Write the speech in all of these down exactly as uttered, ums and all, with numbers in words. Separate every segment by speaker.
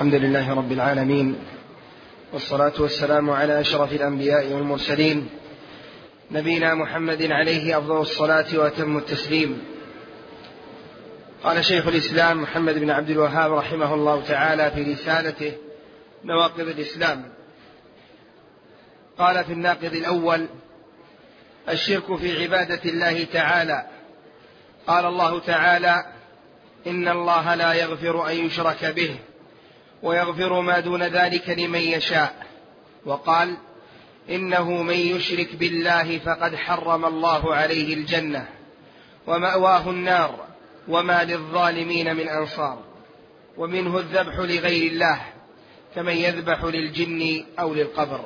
Speaker 1: الحمد لله رب العالمين، والصلاة والسلام على أشرف الأنبياء والمرسلين، نبينا محمد عليه أفضل الصلاة وأتم التسليم. قال شيخ الإسلام محمد بن عبد الوهاب رحمه الله تعالى في رسالته نواقض الإسلام، قال في الناقض الأول: الشرك في عبادة الله تعالى. قال الله تعالى: إن الله لا يغفر أن يشرك به ويغفر ما دون ذلك لمن يشاء. وقال: إنه من يشرك بالله فقد حرم الله عليه الجنة ومأواه النار وما للظالمين من أنصار. ومنه الذبح لغير الله كمن يذبح للجن أو للقبر.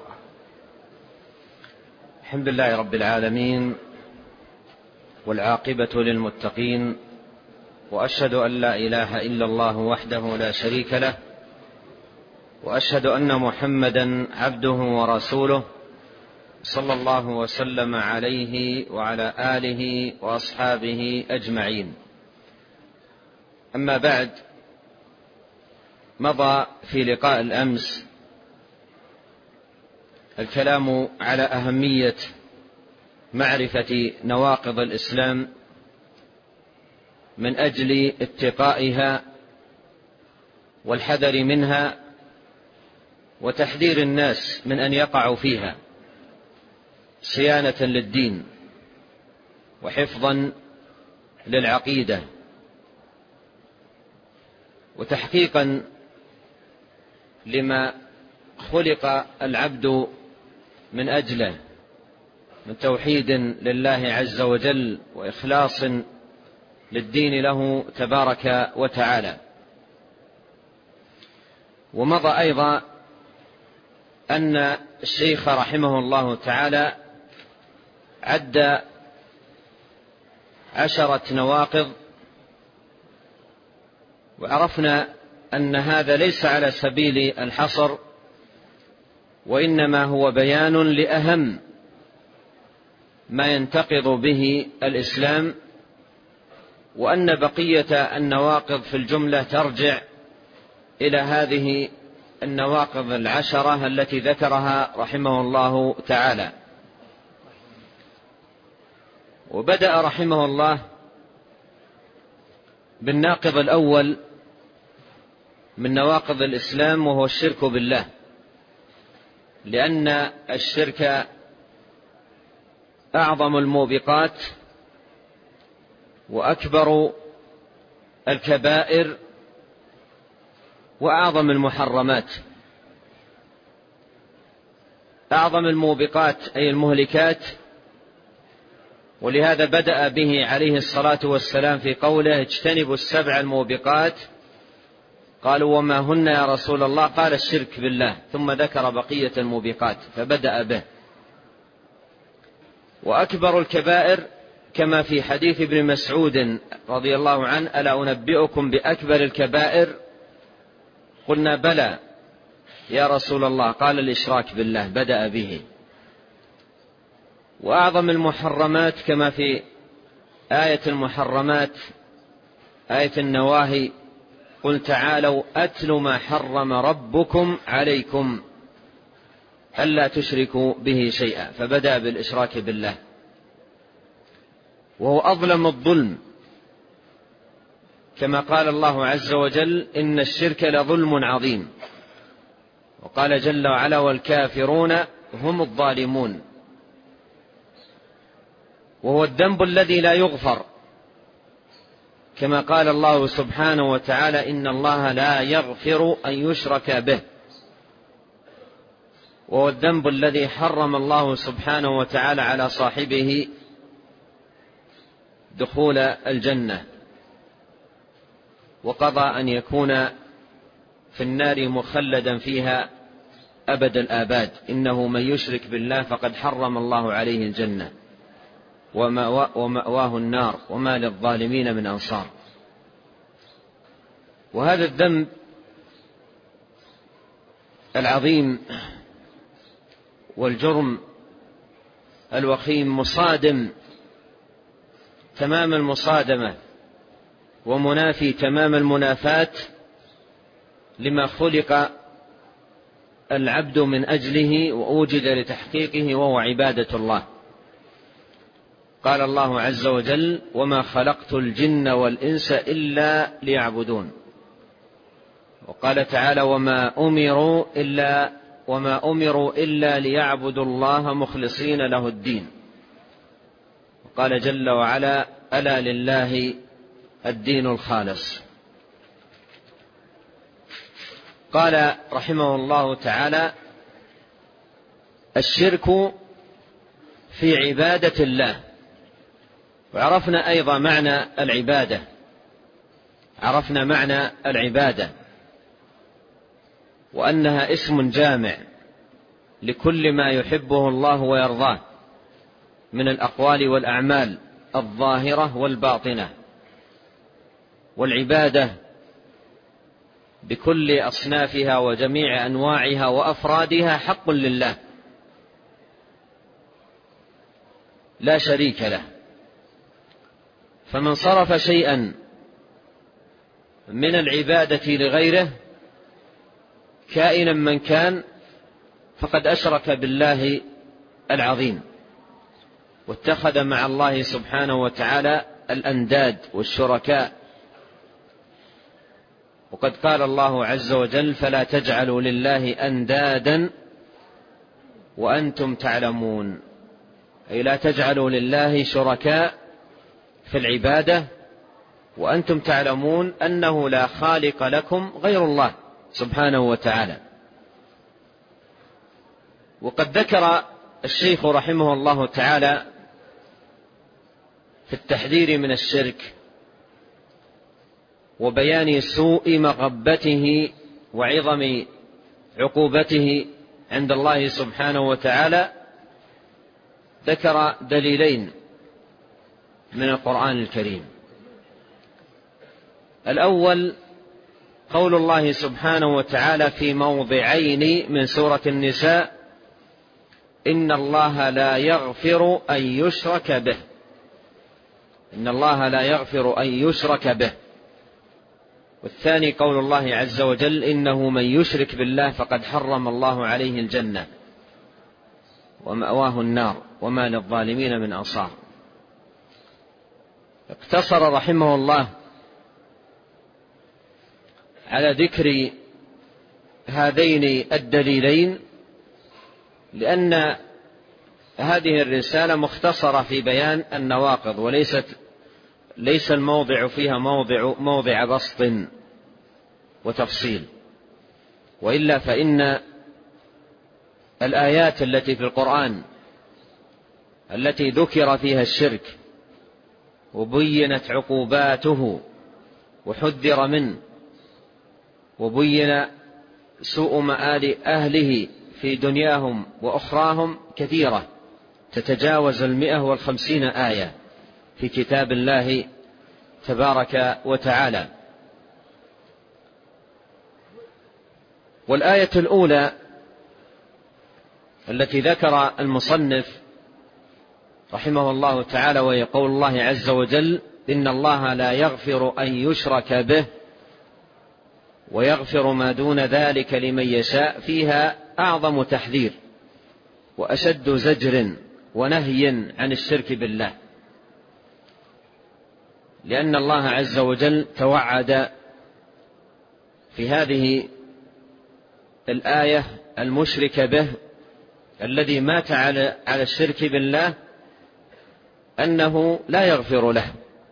Speaker 2: الحمد لله رب العالمين، والعاقبة للمتقين، وأشهد أن لا إله إلا الله وحده لا شريك له، وأشهد أن محمدا عبده ورسوله صلى الله وسلم عليه وعلى آله وأصحابه أجمعين. أما بعد، مضى في لقاء الأمس الكلام على أهمية معرفة نواقض الإسلام من أجل اتقائها والحذر منها وتحذير الناس من أن يقعوا فيها صيانة للدين وحفظا للعقيدة وتحقيقا لما خلق العبد من أجله من توحيد لله عز وجل وإخلاص للدين له تبارك وتعالى. ومضى أيضا أن الشيخ رحمه الله تعالى عد عشرة نواقض، وعرفنا أن هذا ليس على سبيل الحصر، وإنما هو بيان لأهم ما ينتقض به الإسلام، وأن بقية النواقض في الجملة ترجع إلى هذه النواقض العشرة التي ذكرها رحمه الله تعالى. وبدأ رحمه الله بالناقض الأول من نواقض الإسلام، وهو الشرك بالله، لأن الشرك أعظم الموبقات وأكبر الكبائر وأعظم المحرمات. أعظم الموبقات أي المهلكات، ولهذا بدأ به عليه الصلاة والسلام في قوله: اجتنبوا السبع الموبقات. قالوا: وما هن يا رسول الله؟ قال: الشرك بالله، ثم ذكر بقية الموبقات فبدأ به. وأكبر الكبائر كما في حديث ابن مسعود رضي الله عنه: ألا أنبئكم بأكبر الكبائر؟ قلنا: بلى يا رسول الله. قال: الإشراك بالله، بدأ به. وأعظم المحرمات كما في آية المحرمات آية النواهي: قل تعالوا أتل ما حرم ربكم عليكم ألا تشركوا به شيئا، فبدأ بالإشراك بالله، وهو أظلم الظلم، كما قال الله عز وجل: إن الشرك لظلم عظيم. وقال جل وعلا: والكافرون هم الظالمون. وهو الذنب الذي لا يغفر، كما قال الله سبحانه وتعالى: إن الله لا يغفر أن يشرك به. وهو الذنب الذي حرم الله سبحانه وتعالى على صاحبه دخول الجنة، وقضى أن يكون في النار مخلدا فيها أبد الآباد. إنه من يشرك بالله فقد حرم الله عليه الجنة ومأواه النار وما للظالمين من أنصار. وهذا الذنب العظيم والجرم الوخيم مصادم تمام المصادمة ومنافي تمام المنافاة لما خلق العبد من أجله وأوجد لتحقيقه، وهو عبادة الله. قال الله عز وجل: وما خلقت الجن والإنس إلا ليعبدون. وقال تعالى: وما أمروا إلا وما أمروا إلا ليعبدوا الله مخلصين له الدين. وقال جل وعلا: ألا لله الدين الخالص. قال رحمه الله تعالى: الشرك في عبادة الله. وعرفنا أيضا معنى العبادة، عرفنا معنى العبادة وأنها اسم جامع لكل ما يحبه الله ويرضاه من الأقوال والأعمال الظاهرة والباطنة. والعبادة بكل أصنافها وجميع أنواعها وأفرادها حق لله لا شريك له. فمن صرف شيئا من العبادة لغيره كائنا من كان فقد أشرك بالله العظيم، واتخذ مع الله سبحانه وتعالى الأنداد والشركاء. وقد قال الله عز وجل: فلا تجعلوا لله أندادا وأنتم تعلمون، أي لا تجعلوا لله شركاء في العبادة وأنتم تعلمون أنه لا خالق لكم غير الله سبحانه وتعالى. وقد ذكر الشيخ رحمه الله تعالى في التحذير من الشرك وبيان سوء مغبته وعظم عقوبته عند الله سبحانه وتعالى، ذكر دليلين من القرآن الكريم. الأول قول الله سبحانه وتعالى في موضعين من سورة النساء: إن الله لا يغفر أن يشرك به. إن الله لا يغفر أن يشرك به. والثاني قول الله عز وجل: إنه من يشرك بالله فقد حرم الله عليه الجنة ومأواه النار وما للظالمين من أنصار. اقتصر رحمه الله على ذكر هذين الدليلين لأن هذه الرسالة مختصرة في بيان النواقض، وليست ليس الموضع فيها موضع, موضع بسط وتفصيل، وإلا فإن الآيات التي في القرآن التي ذكر فيها الشرك وبينت عقوباته وحذر منه وبين سوء مآل أهله في دنياهم وأخراهم كثيرة، تتجاوز المئة والخمسين آية في كتاب الله تبارك وتعالى. والآية الأولى التي ذكر المصنف رحمه الله تعالى وهي قول الله عز وجل: إن الله لا يغفر أن يشرك به ويغفر ما دون ذلك لمن يشاء، فيها أعظم تحذير وأشد زجر ونهي عن الشرك بالله، لأن الله عز وجل توعد في هذه الآية المشرك به الذي مات على الشرك بالله أنه لا يغفر له،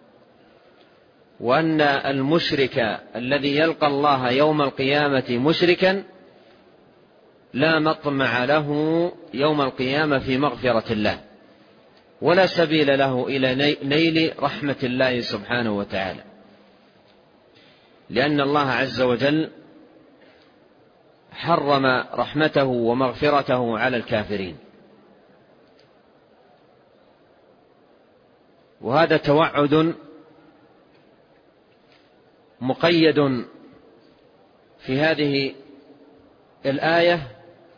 Speaker 2: وأن المشرك الذي يلقى الله يوم القيامة مشركا لا مطمع له يوم القيامة في مغفرة الله، ولا سبيل له إلى نيل رحمة الله سبحانه وتعالى، لأن الله عز وجل حرم رحمته ومغفرته على الكافرين. وهذا توعد مقيد في هذه الآية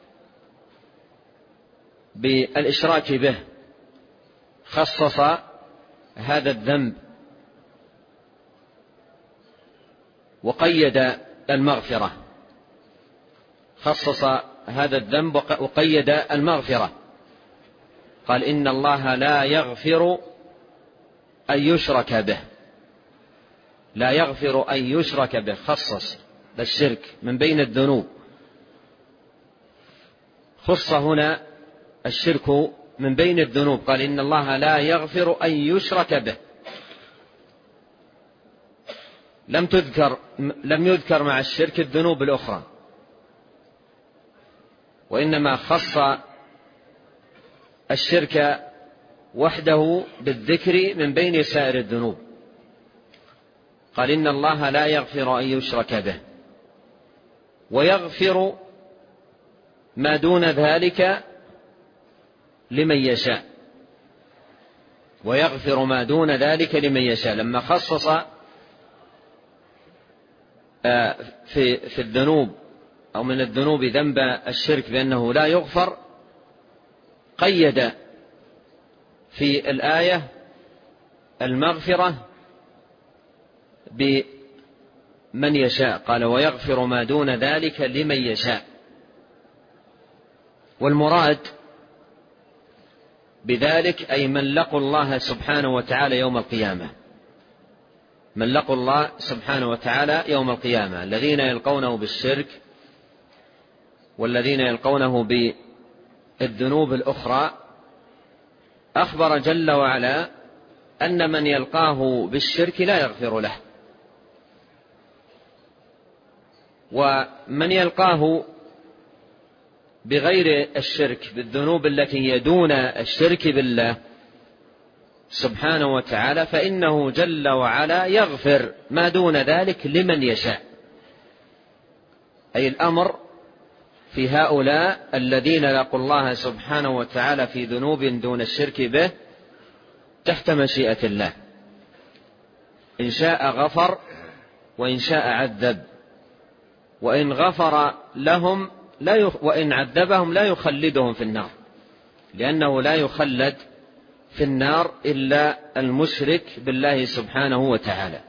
Speaker 2: بالإشراك به، خصص هذا الذنب وقيد المغفرة خصص هذا الذنب وقيد المغفرة، قال إن الله لا يغفر أن يشرك به، لا يغفر أن يشرك به، خصص الشرك من بين الذنوب، خص هنا الشرك من بين الذنوب، قال إن الله لا يغفر أن يشرك به. لم تذكر لم يذكر مع الشرك الذنوب الأخرى، وإنما خص الشرك وحده بالذكر من بين سائر الذنوب، قال إن الله لا يغفر أن يشرك به ويغفر ما دون ذلك لمن يشاء، ويغفر ما دون ذلك لمن يشاء. لما خصص في في الذنوب أو من الذنوب ذنب الشرك بأنه لا يغفر، قيد في الآية المغفرة بمن يشاء، قال ويغفر ما دون ذلك لمن يشاء. والمراد بذلك أي من لقوا الله سبحانه وتعالى يوم القيامة، من لقوا الله سبحانه وتعالى يوم القيامة، الذين يلقونه بالشرك والذين يلقونه بالذنوب الأخرى. أخبر جل وعلا أن من يلقاه بالشرك لا يغفر له، ومن يلقاه بغير الشرك بالذنوب التي يدون الشرك بالله سبحانه وتعالى فإنه جل وعلا يغفر ما دون ذلك لمن يشاء. أي الأمر في هؤلاء الذين لقوا الله سبحانه وتعالى في ذنوب دون الشرك به تحت مشيئة الله، إن شاء غفر وإن شاء عذب، وإن غفر لهم لا يخ... وإن عذبهم لا يخلدهم في النار، لأنه لا يخلد في النار إلا المشرك بالله سبحانه وتعالى.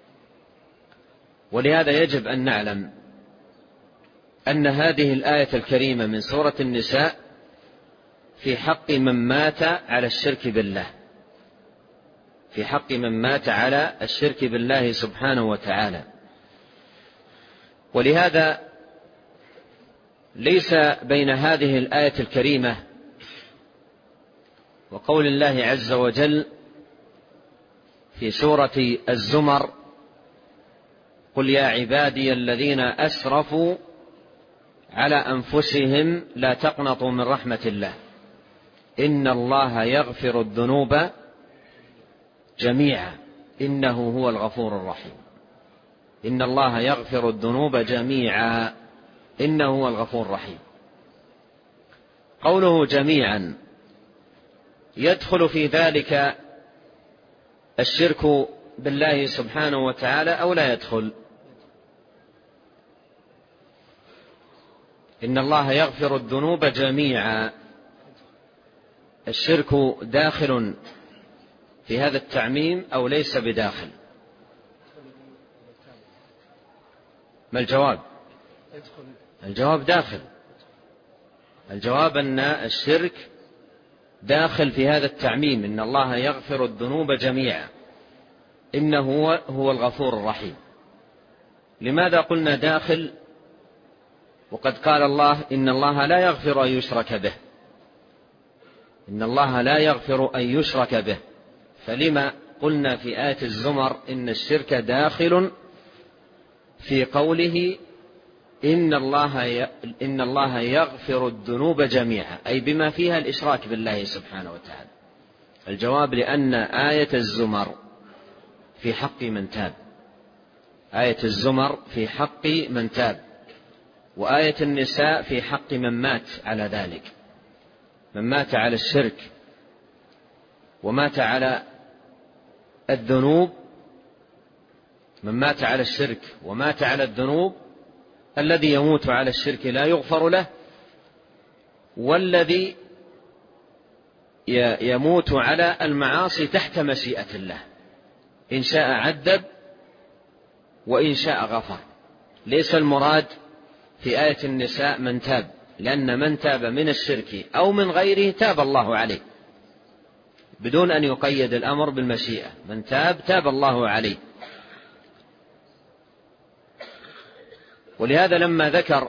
Speaker 2: ولهذا يجب أن نعلم أن هذه الآية الكريمة من سورة النساء في حق من مات على الشرك بالله، في حق من مات على الشرك بالله سبحانه وتعالى. ولهذا ليس بين هذه الآية الكريمة وقول الله عز وجل في سورة الزمر قل يا عبادي الذين أسرفوا على أنفسهم لا تقنطوا من رحمة الله إن الله يغفر الذنوب جميعا إنه هو الغفور الرحيم. إن الله يغفر الذنوب جميعا إنه هو الغفور الرحيم. قوله جميعا يدخل في ذلك الشرك بالله سبحانه وتعالى أو لا يدخل؟ إن الله يغفر الذنوب جميعا، الشرك داخل في هذا التعميم أو ليس بداخل؟ ما الجواب؟ الجواب داخل. الجواب أن الشرك داخل في هذا التعميم، إن الله يغفر الذنوب جميعا إنه هو, هو الغفور الرحيم. لماذا قلنا داخل وقد قال الله إن الله لا يغفر أن يشرك به؟ إن الله لا يغفر أن يشرك به، فلما قلنا في آية الزمر إن الشرك داخل في قوله إن الله إن الله يغفر الذنوب جميعا، أي بما فيها الإشراك بالله سبحانه وتعالى؟ الجواب لأن آية الزمر في حق من تاب، آية الزمر في حق من تاب، وآية النساء في حق من مات على ذلك، من مات على الشرك ومات على الذنوب، من مات على الشرك ومات على الذنوب، الذي يموت على الشرك لا يغفر له، والذي يموت على المعاصي تحت مشيئة الله، إن شاء عذب وإن شاء غفر. ليس المراد في آية النساء من تاب، لأن من تاب من الشرك أو من غيره تاب الله عليه، بدون أن يقيد الأمر بالمشيئة. من تاب تاب الله عليه. ولهذا لما ذكر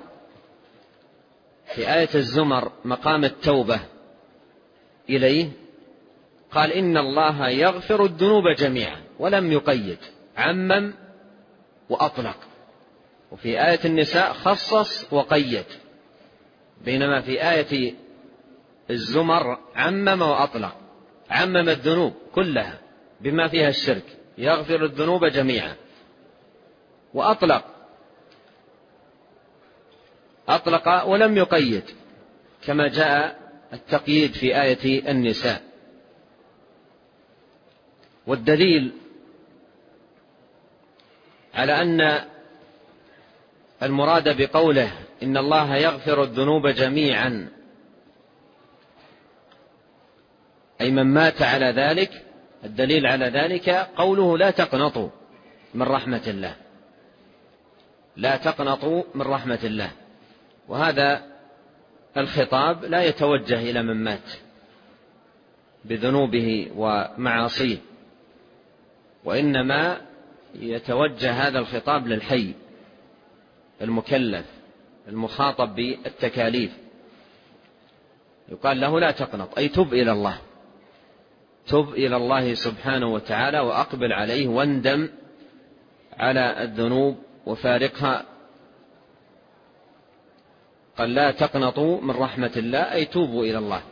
Speaker 2: في آية الزمر مقام التوبة إليه قال إن الله يغفر الذنوب جميعا، ولم يقيد، عمم وأطلق. وفي آية النساء خصص وقيد، بينما في آية الزمر عمم وأطلق، عمم الذنوب كلها بما فيها الشرك، يغفر الذنوب جميعا، وأطلق أطلق ولم يقيد، كما جاء التقييد في آية النساء. والدليل على أن المراد بقوله إن الله يغفر الذنوب جميعا أي من مات على ذلك، الدليل على ذلك قوله لا تقنطوا من رحمة الله، لا تقنطوا من رحمة الله. وهذا الخطاب لا يتوجه إلى من مات بذنوبه ومعاصيه، وإنما يتوجه هذا الخطاب للحي المكلف المخاطب بالتكاليف، يقال له لا تقنط، أي تب إلى الله، تب إلى الله سبحانه وتعالى وأقبل عليه واندم على الذنوب وفارقها. قال لا تقنطوا من رحمة الله أي توبوا إلى الله،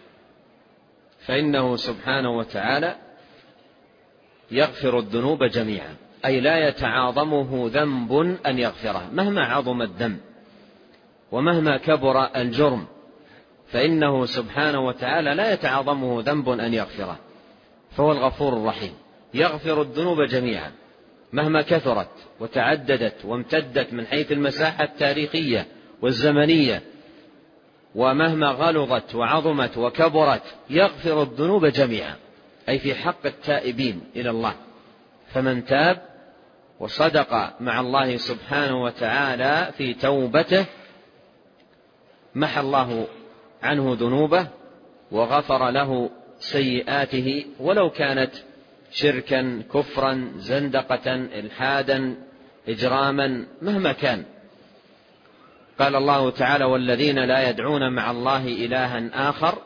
Speaker 2: فإنه سبحانه وتعالى يغفر الذنوب جميعا، أي لا يتعاظمه ذنب أن يغفره مهما عظم الذنب ومهما كبر الجرم، فإنه سبحانه وتعالى لا يتعاظمه ذنب أن يغفره، فهو الغفور الرحيم، يغفر الذنوب جميعا مهما كثرت وتعددت وامتدت من حيث المساحة التاريخية والزمنية، ومهما غلظت وعظمت وكبرت يغفر الذنوب جميعا، أي في حق التائبين إلى الله. فمن تاب وصدق مع الله سبحانه وتعالى في توبته محى الله عنه ذنوبه وغفر له سيئاته، ولو كانت شركا كفرا زندقة إلحادا إجراما مهما كان. قال الله تعالى والذين لا يدعون مع الله إلها آخر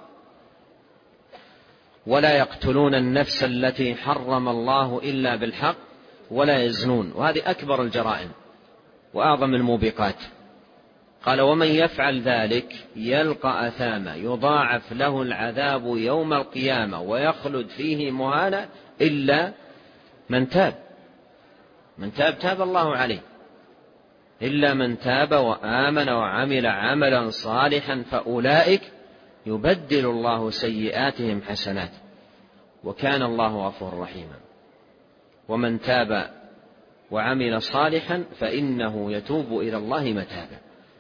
Speaker 2: ولا يقتلون النفس التي حرم الله إلا بالحق ولا يزنون، وهذه أكبر الجرائم وأعظم الموبقات. قال ومن يفعل ذلك يلقى أثاما يضاعف له العذاب يوم القيامة ويخلد فيه مهانا إلا من تاب، من تاب تاب الله عليه، إلا من تاب وآمن وعمل عملا صالحا فأولئك يبدل الله سيئاتهم حسنات وكان الله غفورا رحيما. ومن تاب وعمل صالحا فإنه يتوب إلى الله متابا.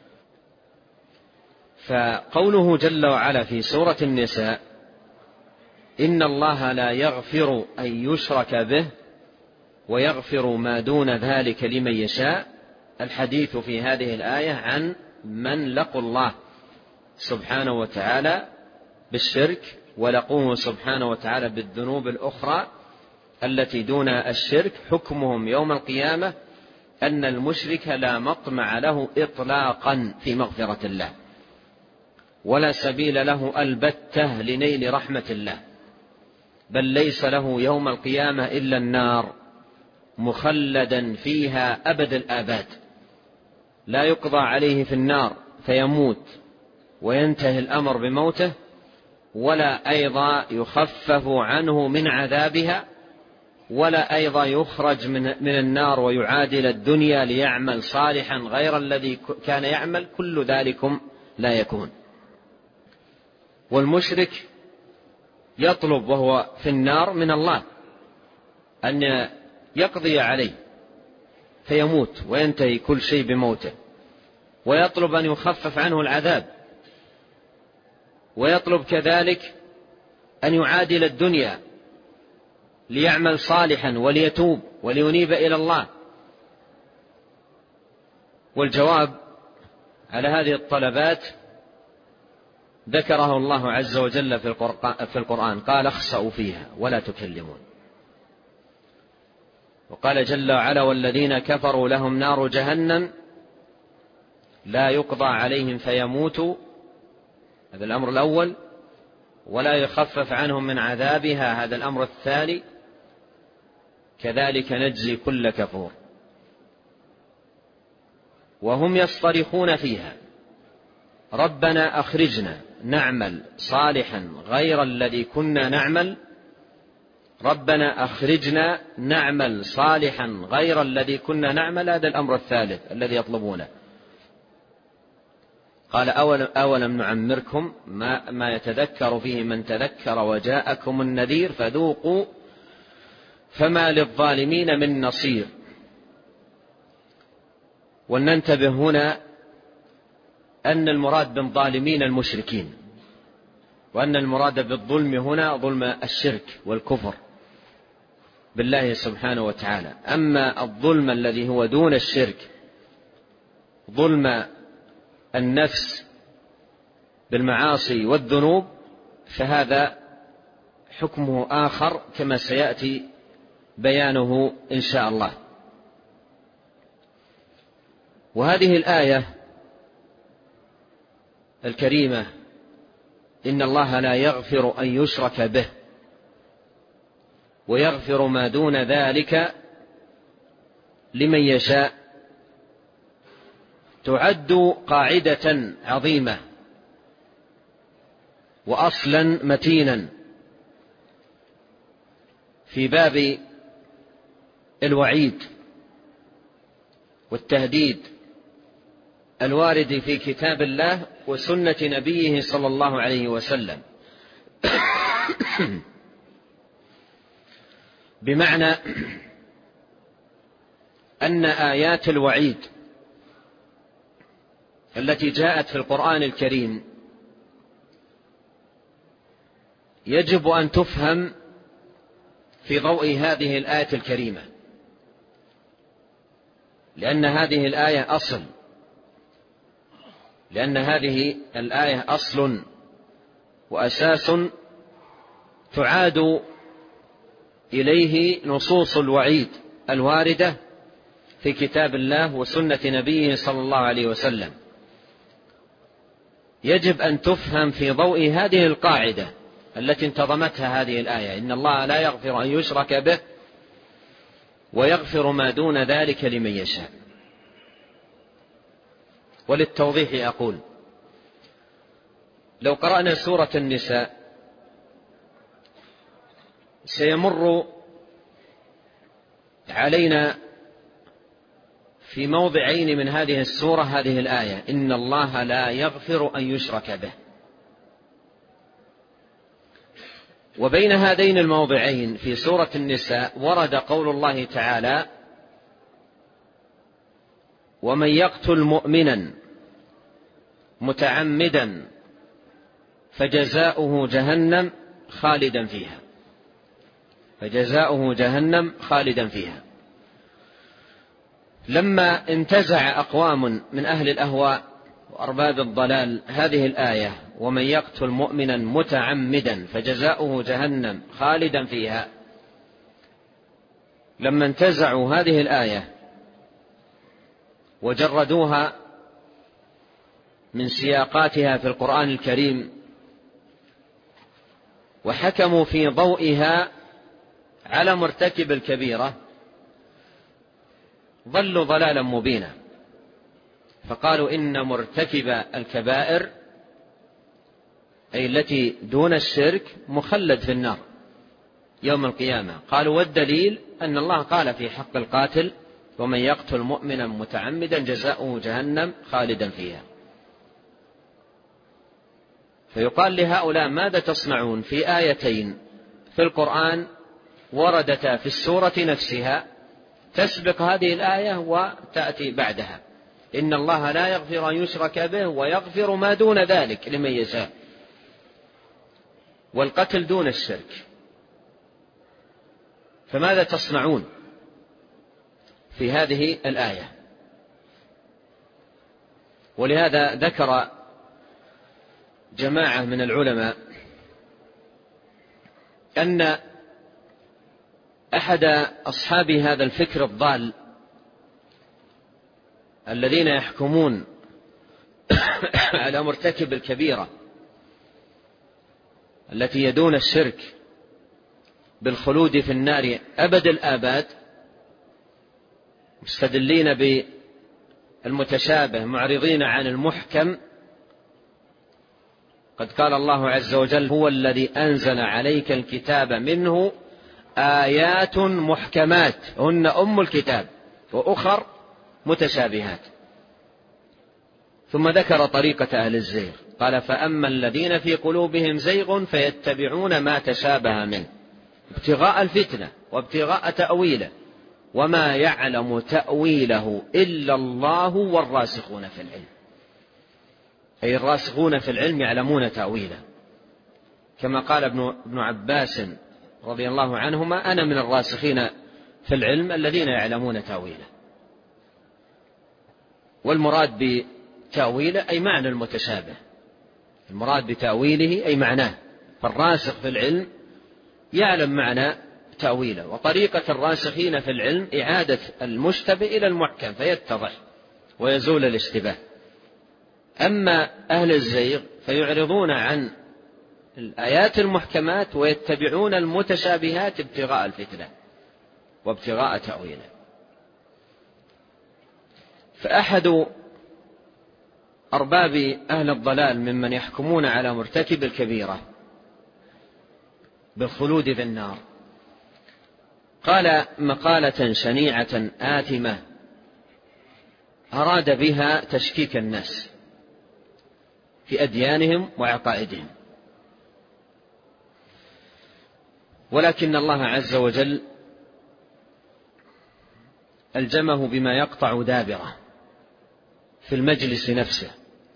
Speaker 2: فقوله جل وعلا في سورة النساء إن الله لا يغفر أن يشرك به ويغفر ما دون ذلك لمن يشاء، الحديث في هذه الآية عن من لقوا الله سبحانه وتعالى بالشرك ولقوه سبحانه وتعالى بالذنوب الأخرى التي دون الشرك. حكمهم يوم القيامة أن المشرك لا مطمع له إطلاقا في مغفرة الله ولا سبيل له البتة لنيل رحمة الله، بل ليس له يوم القيامة إلا النار مخلدا فيها أبد الآباد، لا يقضى عليه في النار فيموت وينتهي الأمر بموته، ولا أيضا يخفف عنه من عذابها، ولا أيضا يخرج من, من النار ويعادل الدنيا ليعمل صالحا غير الذي كان يعمل، كل ذلكم لا يكون. والمشرك يطلب وهو في النار من الله أن يقضي عليه فيموت وينتهي كل شيء بموته، ويطلب أن يخفف عنه العذاب، ويطلب كذلك أن يعادل الدنيا ليعمل صالحا وليتوب ولينيب إلى الله. والجواب على هذه الطلبات ذكره الله عز وجل في القرآن، قال اخسأوا فيها ولا تكلمون. وقال جل وعلا والذين كفروا لهم نار جهنم لا يقضى عليهم فيموتوا، هذا الأمر الأول، ولا يخفف عنهم من عذابها، هذا الأمر الثاني، كذلك نجزي كل كفور. وهم يصطرخون فيها ربنا أخرجنا نعمل صالحا غير الذي كنا نعمل، ربنا أخرجنا نعمل صالحا غير الذي كنا نعمل، هذا الأمر الثالث الذي يطلبونه. قال أولم نعمركم ما, ما يتذكر فيه من تذكر وجاءكم النذير فذوقوا فما للظالمين من نصير. ولننتبه هنا أن المراد بالظالمين المشركين، وأن المراد بالظلم هنا ظلم الشرك والكفر بالله سبحانه وتعالى. أما الظلم الذي هو دون الشرك، ظلم النفس بالمعاصي والذنوب، فهذا حكمه آخر كما سيأتي بيانه إن شاء الله. وهذه الآية الكريمة إن الله لا يغفر أن يشرك به ويغفر ما دون ذلك لمن يشاء، تعد قاعدة عظيمة وأصلا متينا في باب الوعيد والتهديد الوارد في كتاب الله وسنة نبيه صلى الله عليه وسلم، بمعنى أن آيات الوعيد التي جاءت في القرآن الكريم يجب أن تفهم في ضوء هذه الآية الكريمة، لأن هذه الآية أصل لأن هذه الآية أصل وأساس تعاد إليه نصوص الوعيد الواردة في كتاب الله وسنة نبيه صلى الله عليه وسلم. يجب أن تفهم في ضوء هذه القاعدة التي انتظمتها هذه الآية، إن الله لا يغفر أن يشرك به ويغفر ما دون ذلك لمن يشاء. وللتوضيح أقول لو قرأنا سورة النساء سيمر علينا في موضعين من هذه السورة هذه الآية إن الله لا يغفر أن يشرك به، وبين هذين الموضعين في سورة النساء ورد قول الله تعالى ومن يقتل مؤمنا متعمدا فجزاؤه جهنم خالدا فيها فجزاؤه جهنم خالدا فيها. لما انتزع أقوام من أهل الأهواء وأرباب الضلال هذه الآية ومن يقتل مؤمنا متعمدا فجزاؤه جهنم خالدا فيها، لما انتزعوا هذه الآية وجردوها من سياقاتها في القرآن الكريم وحكموا في ضوئها على مرتكب الكبيرة ضلوا ضلالا مبينا، فقالوا إن مرتكب الكبائر أي التي دون الشرك مخلد في النار يوم القيامة. قالوا والدليل أن الله قال في حق القاتل ومن يقتل مؤمنا متعمدا جزاؤه جهنم خالدا فيها. فيقال لهؤلاء ماذا تصنعون في آيتين في القرآن وردتا في السورة نفسها تسبق هذه الآية وتأتي بعدها إن الله لا يغفر أن يشرك به ويغفر ما دون ذلك لمن يشاء، والقتل دون الشرك. فماذا تصنعون في هذه الآية؟ ولهذا ذكر جماعة من العلماء أن أحد أصحاب هذا الفكر الضال الذين يحكمون على مرتكب الكبيرة التي يدون الشرك بالخلود في النار أبد الآباد، مستدلين بالمتشابه معرضين عن المحكم، قد قال الله عز وجل: هو الذي أنزل عليك الكتاب منه آيات محكمات هن أم الكتاب وأخر متشابهات. ثم ذكر طريقة أهل الزيغ، قال: فأما الذين في قلوبهم زيغ فيتبعون ما تشابه منه ابتغاء الفتنة وابتغاء تأويله وما يعلم تأويله إلا الله والراسخون في العلم. أي الراسخون في العلم يعلمون تأويله، كما قال ابن عباس رضي الله عنهما: أنا من الراسخين في العلم الذين يعلمون تأويله. والمراد بتأويله أي معنى المتشابه، المراد بتأويله أي معناه، فالراسخ في العلم يعلم معنى تأويله. وطريقة الراسخين في العلم إعادة المشتبه إلى المحكم فيتضح ويزول الاشتباه. أما أهل الزيغ فيعرضون عن الآيات المحكمات ويتبعون المتشابهات ابتغاء الفتنة وابتغاء تأويله. فأحد أرباب أهل الضلال ممن يحكمون على مرتكب الكبيرة بالخلود في النار قال مقالة شنيعة آثمة أراد بها تشكيك الناس في أديانهم وعقائدهم، ولكن الله عز وجل ألجمه بما يقطع دابره في المجلس نفسه.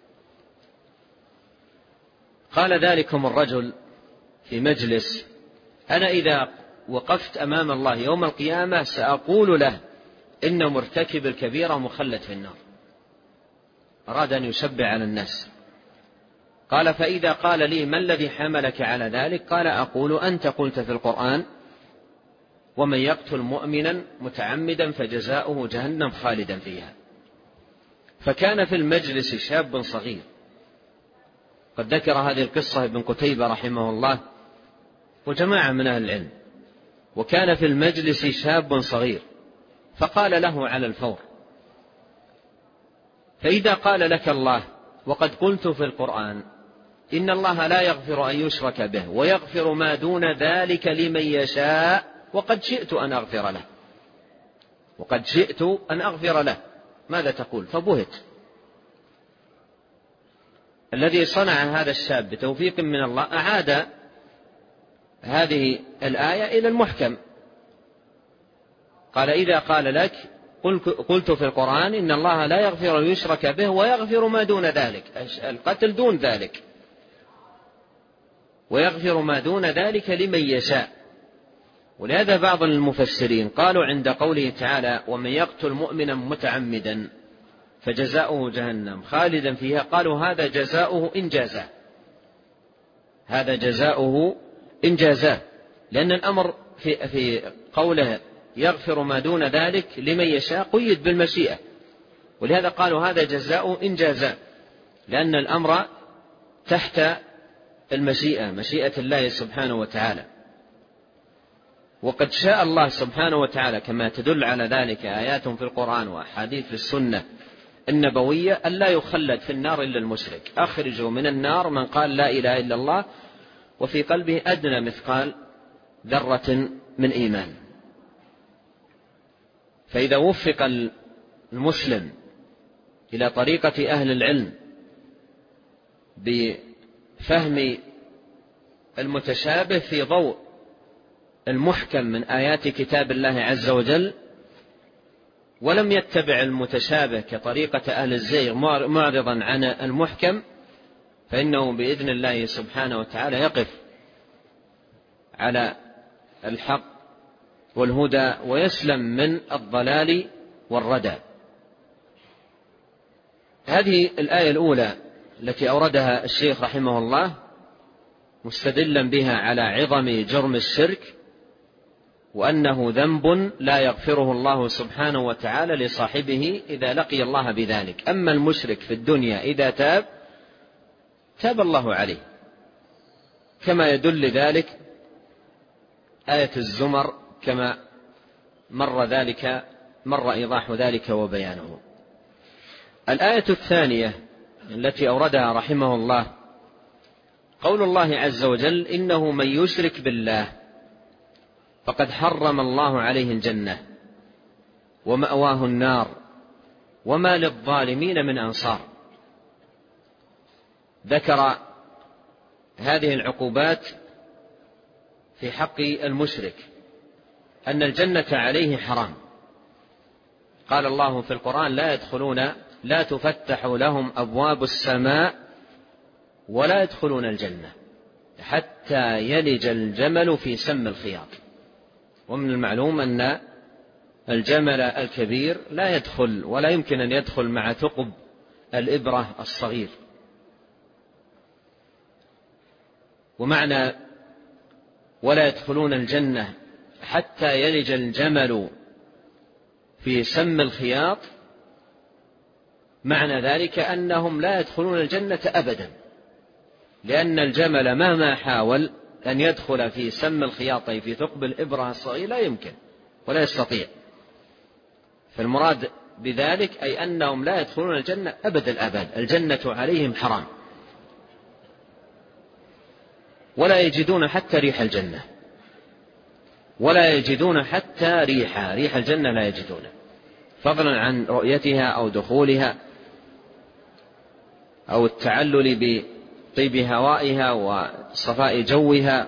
Speaker 2: قال ذلكم الرجل في مجلس: أنا إذا وقفت أمام الله يوم القيامة سأقول له إن مرتكب الكبيرة مخلد في النار. أراد أن يشبع على الناس. قال: فإذا قال لي: ما الذي حملك على ذلك؟ قال: أقول أنت قلت في القرآن: ومن يقتل مؤمنا متعمدا فجزاؤه جهنم خالدا فيها. فكان في المجلس شاب صغير، قد ذكر هذه القصة ابن قتيبة رحمه الله وجماعة من أهل العلم. وكان في المجلس شاب صغير فقال له على الفور: فإذا قال لك الله: وقد قلت في القرآن إن الله لا يغفر أن يشرك به ويغفر ما دون ذلك لمن يشاء وقد شئت أن أغفر له وقد شئت أن أغفر له ماذا تقول؟ فبهت. الذي صنع هذا الشاب بتوفيق من الله أعاد هذه الآية إلى المحكم. قال: إذا قال لك قلت في القرآن إن الله لا يغفر أن يشرك به ويغفر ما دون ذلك، القتل دون ذلك، ويغفر ما دون ذلك لمن يشاء. ولهذا بعض المفسرين قالوا عند قوله تعالى: ومن يقتل مؤمنا متعمدا فجزاؤه جهنم خالدا فيها، قالوا هذا جزاؤه إن جازاه، هذا جزاؤه إن جازاه، لأن الأمر في, في قوله يغفر ما دون ذلك لمن يشاء قيد بالمشيئة، ولهذا قالوا هذا جزاؤه إن جازاه، لأن الأمر تحت المشيئة، مشيئة الله سبحانه وتعالى. وقد شاء الله سبحانه وتعالى كما تدل على ذلك آيات في القرآن وأحاديث في السنة النبوية أن لا يخلد في النار إلا المشرك. أخرجوا من النار من قال لا إله إلا الله وفي قلبه أدنى مثقال ذرة من إيمان. فإذا وفق المسلم إلى طريقة أهل العلم بفهم المتشابه في ضوء المحكم من آيات كتاب الله عز وجل، ولم يتبع المتشابه كطريقة أهل الزيغ معرضا عن المحكم، فإنه بإذن الله سبحانه وتعالى يقف على الحق والهدى ويسلم من الضلال والردى. هذه الآية الأولى التي أوردها الشيخ رحمه الله مستدلا بها على عظم جرم الشرك، وأنه ذنب لا يغفره الله سبحانه وتعالى لصاحبه إذا لقي الله بذلك. أما المشرك في الدنيا إذا تاب تاب الله عليه، كما يدل ذلك آية الزمر كما مر ذلك مر إيضاح ذلك وبيانه. الآية الثانية التي أوردها رحمه الله قول الله عز وجل: إنه من يشرك بالله فقد حرم الله عليه الجنة ومأواه النار وما للظالمين من أنصار. ذكر هذه العقوبات في حق المشرك، أن الجنة عليه حرام. قال الله في القرآن: لا يدخلون لا تفتح لهم أبواب السماء ولا يدخلون الجنة حتى يلج الجمل في سم الخياط. ومن المعلوم أن الجمل الكبير لا يدخل ولا يمكن أن يدخل مع ثقب الإبرة الصغير. ومعنى ولا يدخلون الجنة حتى يلج الجمل في سم الخياط معنى ذلك أنهم لا يدخلون الجنة أبدا، لأن الجمل مهما حاول أن يدخل في سم الخياط في ثقب الإبرة الصغير لا يمكن ولا يستطيع. فالمراد بذلك أي أنهم لا يدخلون الجنة أبد الآباد، الجنة عليهم حرام، ولا يجدون حتى ريح الجنة، ولا يجدون حتى ريحها، ريح الجنة لا يجدونه، فضلا عن رؤيتها أو دخولها أو التعلل بطيب هوائها وصفاء جوها.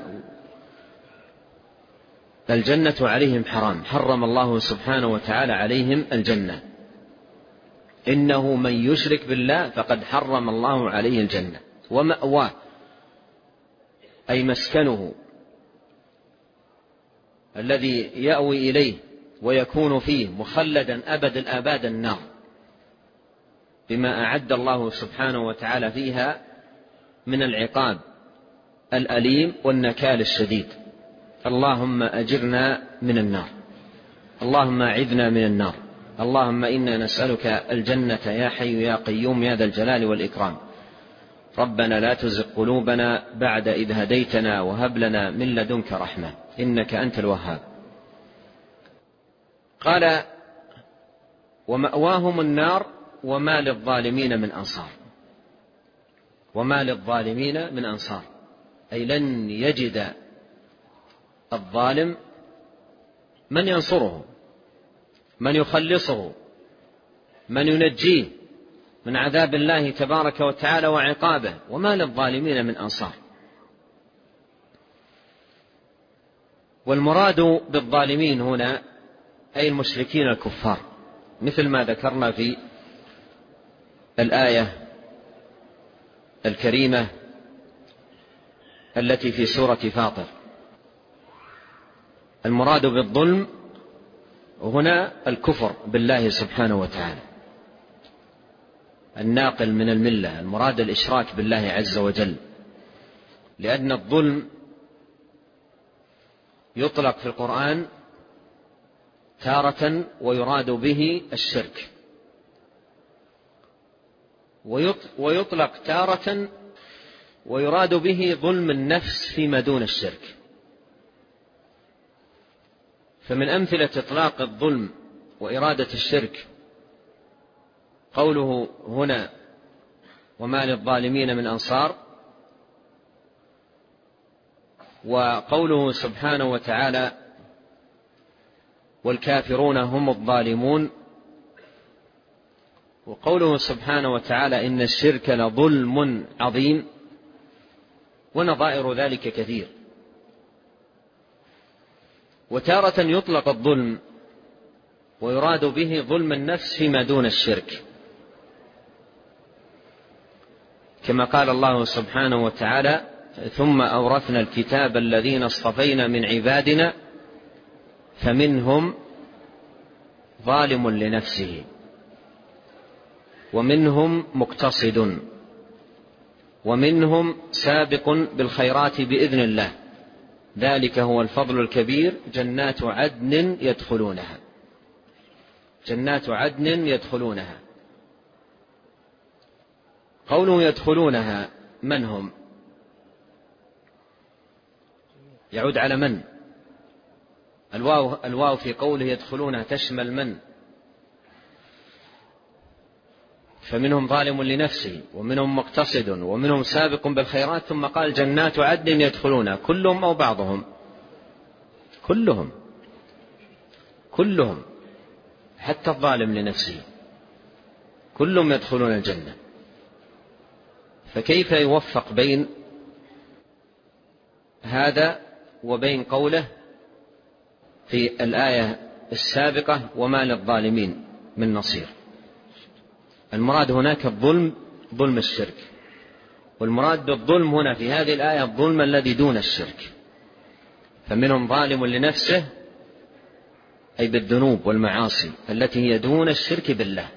Speaker 2: الجنة عليهم حرام، حرم الله سبحانه وتعالى عليهم الجنة. إنه من يشرك بالله فقد حرم الله عليه الجنة ومأواه أي مسكنه الذي يأوي إليه ويكون فيه مخلدا أبد الآباد النار، بما أعد الله سبحانه وتعالى فيها من العقاب الأليم والنكال الشديد. اللهم أجرنا من النار، اللهم أعذنا من النار، اللهم إنا نسألك الجنة يا حي يا قيوم يا ذا الجلال والإكرام. ربنا لا تزغ قلوبنا بعد إذ هديتنا وهب لنا من لدنك رحمة إنك أنت الوهاب. قال: ومأواهم النار وما للظالمين من أنصار. وما للظالمين من أنصار أي لن يجد الظالم من ينصره، من يخلصه، من ينجيه من عذاب الله تبارك وتعالى وعقابه. وما للظالمين من أنصار. والمراد بالظالمين هنا أي المشركين الكفار، مثل ما ذكرنا في الآية الكريمة التي في سورة فاطر. المراد بالظلم هنا الكفر بالله سبحانه وتعالى الناقل من الملة، المراد الإشراك بالله عز وجل، لأن الظلم يطلق في القرآن تارة ويراد به الشرك، ويطلق تارة ويراد به ظلم النفس فيما دون الشرك. فمن أمثلة إطلاق الظلم وإرادة الشرك قوله هنا: وما للظالمين من أنصار، وقوله سبحانه وتعالى: والكافرون هم الظالمون، وقوله سبحانه وتعالى: إن الشرك لظلم عظيم، ونظائر ذلك كثير. وتارة يطلق الظلم ويراد به ظلم النفس فيما دون الشرك، كما قال الله سبحانه وتعالى: ثم أورثنا الكتاب الذين اصطفينا من عبادنا فمنهم ظالم لنفسه ومنهم مقتصد ومنهم سابق بالخيرات بإذن الله، ذلك هو الفضل الكبير، جنات عدن يدخلونها، جنات عدن يدخلونها. قوله يدخلونها من هم؟ يعود على من؟ الواو, الواو في قوله يدخلونها تشمل من؟ فمنهم ظالم لنفسه ومنهم مقتصد ومنهم سابق بالخيرات، ثم قال جنات عدن يدخلونها، كلهم أو بعضهم؟ كلهم كلهم حتى الظالم لنفسه كلهم يدخلون الجنة. فكيف يوفق بين هذا وبين قوله في الآية السابقة وما للظالمين من نصير؟ المراد هناك الظلم، ظلم الشرك، والمراد بالظلم هنا في هذه الآية الظلم الذي دون الشرك. فمنهم ظالم لنفسه أي بالذنوب والمعاصي التي هي دون الشرك بالله،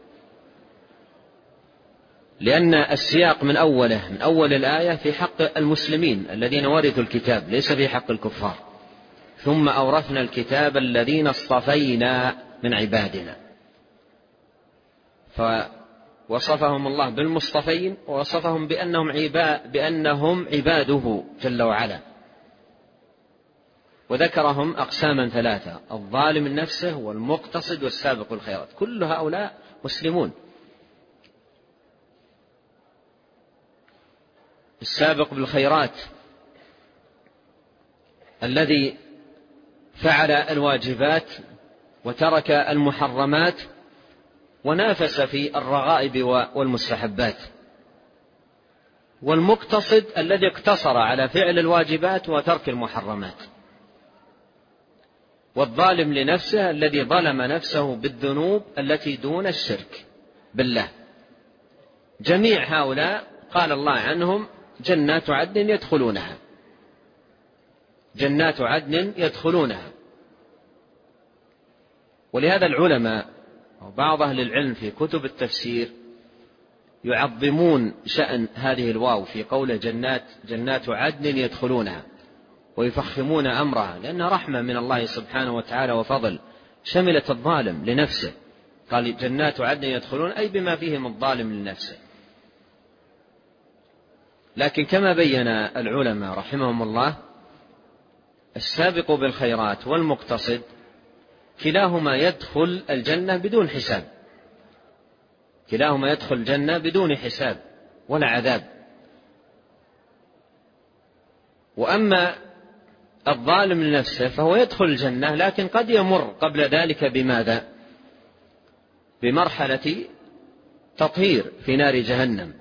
Speaker 2: لأن السياق من أوله من أول الآية في حق المسلمين الذين ورثوا الكتاب، ليس في حق الكفار. ثم أورثنا الكتاب الذين اصطفينا من عبادنا، فوصفهم الله بالمصطفين ووصفهم بأنهم, عباد بأنهم عباده جل وعلا، وذكرهم أقساما ثلاثة: الظالم لنفسه والمقتصد والسابق الخيرات، كل هؤلاء مسلمون. السابق بالخيرات الذي فعل الواجبات وترك المحرمات ونافس في الرغائب والمستحبات، والمقتصد الذي اقتصر على فعل الواجبات وترك المحرمات، والظالم لنفسه الذي ظلم نفسه بالذنوب التي دون الشرك بالله. جميع هؤلاء قال الله عنهم جنات عدن يدخلونها، جنات عدن يدخلونها. ولهذا العلماء وبعض أهل العلم في كتب التفسير يعظمون شأن هذه الواو في قوله جنات جنات عدن يدخلونها، ويفخمون أمرها، لأنها رحمة من الله سبحانه وتعالى وفضل، شملت الظالم لنفسه، قال جنات عدن يدخلون أي بما فيهم الظالم لنفسه. لكن كما بين العلماء رحمهم الله، السابق بالخيرات والمقتصد كلاهما يدخل الجنة بدون حساب، كلاهما يدخل الجنة بدون حساب ولا عذاب. وأما الظالم لنفسه فهو يدخل الجنة، لكن قد يمر قبل ذلك بماذا؟ بمرحلة تطهير في نار جهنم.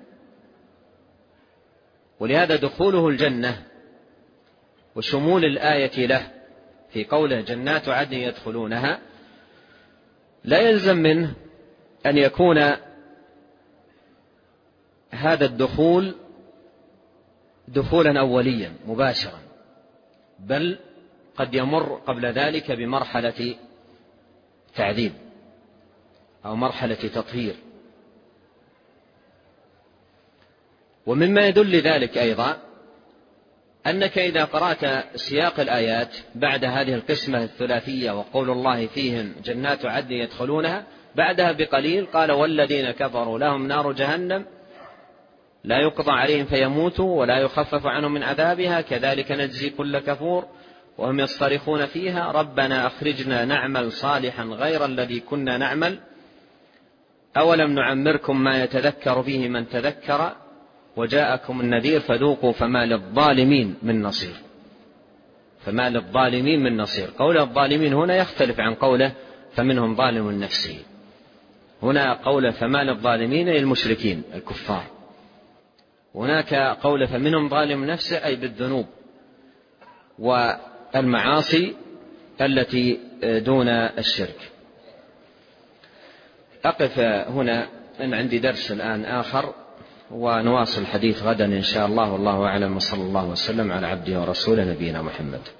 Speaker 2: ولهذا دخوله الجنة وشمول الآية له في قوله جنات عدن يدخلونها لا يلزم منه أن يكون هذا الدخول دخولا أوليا مباشرا، بل قد يمر قبل ذلك بمرحلة تعذيب أو مرحلة تطهير. ومما يدل ذلك أيضا أنك إذا قرأت سياق الآيات بعد هذه القسمة الثلاثية وقول الله فيهم جنات عدن يدخلونها، بعدها بقليل قال والذين كفروا لهم نار جهنم لا يقضى عليهم فيموتوا ولا يخفف عنهم من عذابها كذلك نجزي كل كفور وهم يصطرخون فيها ربنا أخرجنا نعمل صالحا غير الذي كنا نعمل أولم نعمركم ما يتذكر فيه من تذكر وجاءكم النذير فذوقوا فما للظالمين من نصير، فما للظالمين من نصير. قول الظالمين هنا يختلف عن قوله فمنهم ظالم لنفسه. هنا قوله فما للظالمين أي المشركين الكفار، هناك قوله فمنهم ظالم نفسه أي بالذنوب والمعاصي التي دون الشرك. أقف هنا، أن عندي درس الآن آخر، ونواصل الحديث غدا إن شاء الله، والله أعلم، وصلى الله وسلم على عبده ورسوله نبينا محمد.